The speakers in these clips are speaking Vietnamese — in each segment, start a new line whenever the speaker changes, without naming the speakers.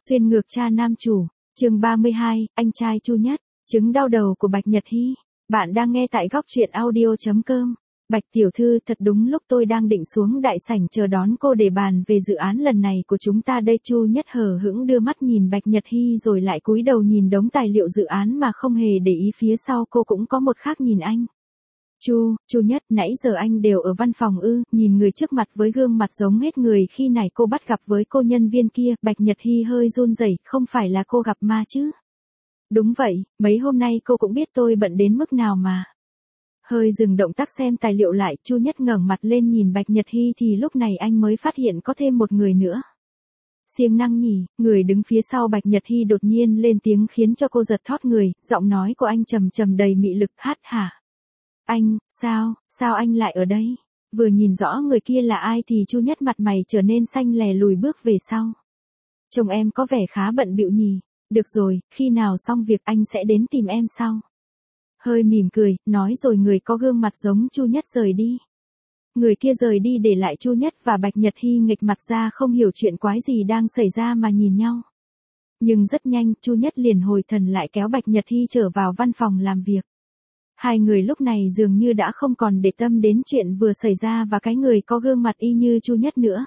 Xuyên ngược cha nam chủ, chương 32, anh trai Chu Nhất, chứng đau đầu của Bạch Nhật Hy. Bạn đang nghe tại góc truyện audio.com. Bạch tiểu thư, thật đúng lúc tôi đang định xuống đại sảnh chờ đón cô để bàn về dự án lần này của chúng ta đây. Chu Nhất hờ hững đưa mắt nhìn Bạch Nhật Hy rồi lại cúi đầu nhìn đống tài liệu dự án mà không hề để ý phía sau cô cũng có một khác nhìn anh. Chu Nhất, nãy giờ anh đều ở văn phòng ư? Nhìn người trước mặt với gương mặt giống hết người khi nãy cô bắt gặp với cô nhân viên kia, Bạch Nhật Hy hơi run rẩy, không phải là cô gặp ma chứ? Đúng vậy, mấy hôm nay cô cũng biết tôi bận đến mức nào mà. Hơi dừng động tác xem tài liệu lại, Chu Nhất ngẩng mặt lên nhìn Bạch Nhật Hy thì lúc này anh mới phát hiện có thêm một người nữa. Siêng năng nhỉ, người đứng phía sau Bạch Nhật Hy đột nhiên lên tiếng khiến cho cô giật thót người, giọng nói của anh trầm trầm đầy mị lực. Hả? Anh, sao anh lại ở đây? Vừa nhìn rõ người kia là ai thì Chu Nhất mặt mày trở nên xanh lè lùi bước về sau. Chồng em có vẻ khá bận bịu nhỉ? Được rồi, khi nào xong việc anh sẽ đến tìm em sau. Hơi mỉm cười, nói rồi người có gương mặt giống Chu Nhất rời đi. Người kia rời đi để lại Chu Nhất và Bạch Nhật Hy nghịch mặt ra không hiểu chuyện quái gì đang xảy ra mà nhìn nhau. Nhưng rất nhanh, Chu Nhất liền hồi thần lại kéo Bạch Nhật Hy trở vào văn phòng làm việc. Hai người lúc này dường như đã không còn để tâm đến chuyện vừa xảy ra và cái người có gương mặt y như Chu Nhất nữa.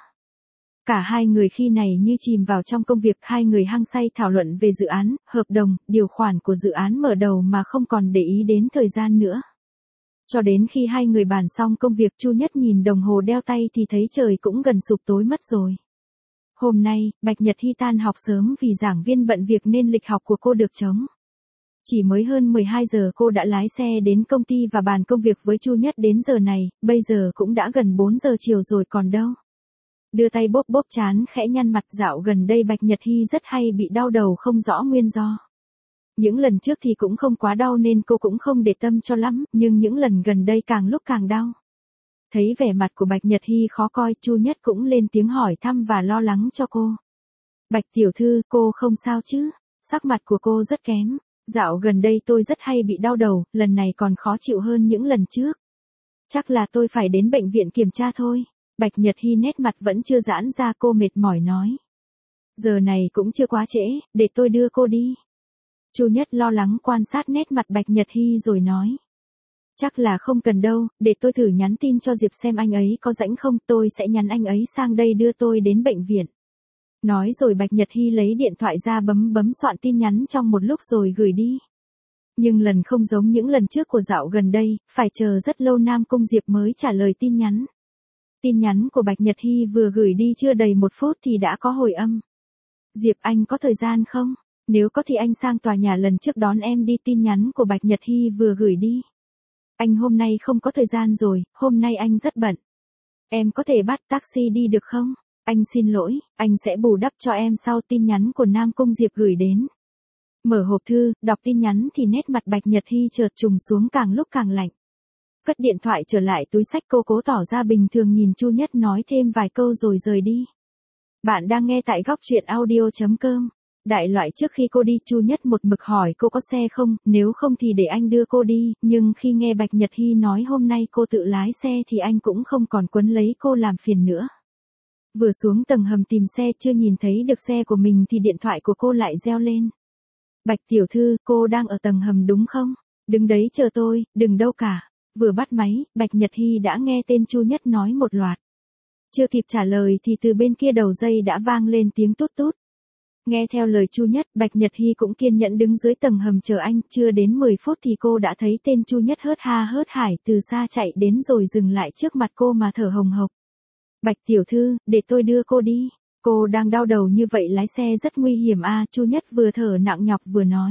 Cả hai người khi này như chìm vào trong công việc, hai người hăng say thảo luận về dự án, hợp đồng, điều khoản của dự án mở đầu mà không còn để ý đến thời gian nữa. Cho đến khi hai người bàn xong công việc, Chu Nhất nhìn đồng hồ đeo tay thì thấy trời cũng gần sụp tối mất rồi. Hôm nay, Bạch Nhật Hy tan học sớm vì giảng viên bận việc nên lịch học của cô được trống. Chỉ mới hơn 12 giờ cô đã lái xe đến công ty và bàn công việc với Chu Nhất đến giờ này, bây giờ cũng đã gần 4 giờ chiều rồi còn đâu. Đưa tay bóp bóp trán khẽ nhăn mặt, dạo gần đây Bạch Nhật Hy rất hay bị đau đầu không rõ nguyên do. Những lần trước thì cũng không quá đau nên cô cũng không để tâm cho lắm, nhưng những lần gần đây càng lúc càng đau. Thấy vẻ mặt của Bạch Nhật Hy khó coi, Chu Nhất cũng lên tiếng hỏi thăm và lo lắng cho cô. Bạch tiểu thư, cô không sao chứ? Sắc mặt của cô rất kém. Dạo gần đây tôi rất hay bị đau đầu, lần này còn khó chịu hơn những lần trước. Chắc là tôi phải đến bệnh viện kiểm tra thôi. Bạch Nhật Hy nét mặt vẫn chưa giãn ra, cô mệt mỏi nói. Giờ này cũng chưa quá trễ, để tôi đưa cô đi. Chu Nhất lo lắng quan sát nét mặt Bạch Nhật Hy rồi nói. Chắc là không cần đâu, để tôi thử nhắn tin cho Diệp xem anh ấy có rảnh không, tôi sẽ nhắn anh ấy sang đây đưa tôi đến bệnh viện. Nói rồi Bạch Nhật Hy lấy điện thoại ra bấm soạn tin nhắn trong một lúc rồi gửi đi. Nhưng lần không giống những lần trước của dạo gần đây, phải chờ rất lâu Nam Cung Diệp mới trả lời tin nhắn. Tin nhắn của Bạch Nhật Hy vừa gửi đi chưa đầy 1 phút thì đã có hồi âm. Diệp, anh có thời gian không? Nếu có thì anh sang tòa nhà lần trước đón em đi. Tin nhắn của Bạch Nhật Hy vừa gửi đi. Anh hôm nay không có thời gian rồi, hôm nay anh rất bận. Em có thể bắt taxi đi được không? Anh xin lỗi, anh sẽ bù đắp cho em sau. Tin nhắn của Nam Cung Diệp gửi đến. Mở hộp thư, đọc tin nhắn thì nét mặt Bạch Nhật Hy chợt trùng xuống càng lúc càng lạnh. Cất điện thoại trở lại túi xách, cô cố tỏ ra bình thường nhìn Chu Nhất nói thêm vài câu rồi rời đi. Bạn đang nghe tại góc truyện audio.com. Đại loại trước khi cô đi, Chu Nhất một mực hỏi cô có xe không, nếu không thì để anh đưa cô đi, nhưng khi nghe Bạch Nhật Hy nói hôm nay cô tự lái xe thì anh cũng không còn quấn lấy cô làm phiền nữa. Vừa xuống tầng hầm tìm xe chưa nhìn thấy được xe của mình thì điện thoại của cô lại reo lên. Bạch tiểu thư, cô đang ở tầng hầm đúng không? Đứng đấy chờ tôi, đừng đâu cả. Vừa bắt máy, Bạch Nhật Hy đã nghe tên Chu Nhất nói một loạt. Chưa kịp trả lời thì từ bên kia đầu dây đã vang lên tiếng tút tút. Nghe theo lời Chu Nhất, Bạch Nhật Hy cũng kiên nhẫn đứng dưới tầng hầm chờ anh, chưa đến 10 phút thì cô đã thấy tên Chu Nhất hớt ha hớt hải từ xa chạy đến rồi dừng lại trước mặt cô mà thở hồng hộc. Bạch tiểu thư, để tôi đưa cô đi. Cô đang đau đầu như vậy lái xe rất nguy hiểm à? Chu Nhất vừa thở nặng nhọc vừa nói.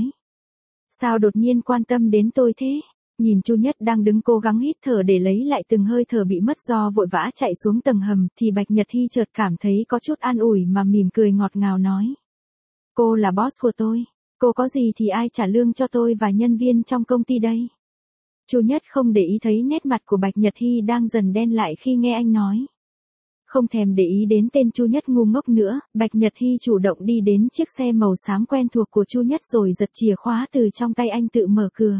Sao đột nhiên quan tâm đến tôi thế? Nhìn Chu Nhất đang đứng cố gắng hít thở để lấy lại từng hơi thở bị mất do vội vã chạy xuống tầng hầm thì Bạch Nhật Hy chợt cảm thấy có chút an ủi mà mỉm cười ngọt ngào nói. Cô là boss của tôi. Cô có gì thì ai trả lương cho tôi và nhân viên trong công ty đây? Chu Nhất không để ý thấy nét mặt của Bạch Nhật Hy đang dần đen lại khi nghe anh nói. Không thèm để ý đến tên Chu Nhất ngu ngốc nữa, Bạch Nhật Hy chủ động đi đến chiếc xe màu xám quen thuộc của Chu Nhất rồi giật chìa khóa từ trong tay anh tự mở cửa.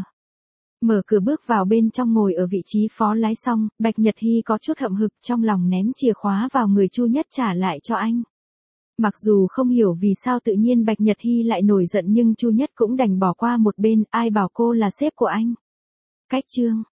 Mở cửa bước vào bên trong ngồi ở vị trí phó lái xong, Bạch Nhật Hy có chút hậm hực trong lòng ném chìa khóa vào người Chu Nhất trả lại cho anh. Mặc dù không hiểu vì sao tự nhiên Bạch Nhật Hy lại nổi giận nhưng Chu Nhất cũng đành bỏ qua một bên, ai bảo cô là sếp của anh. Cách chương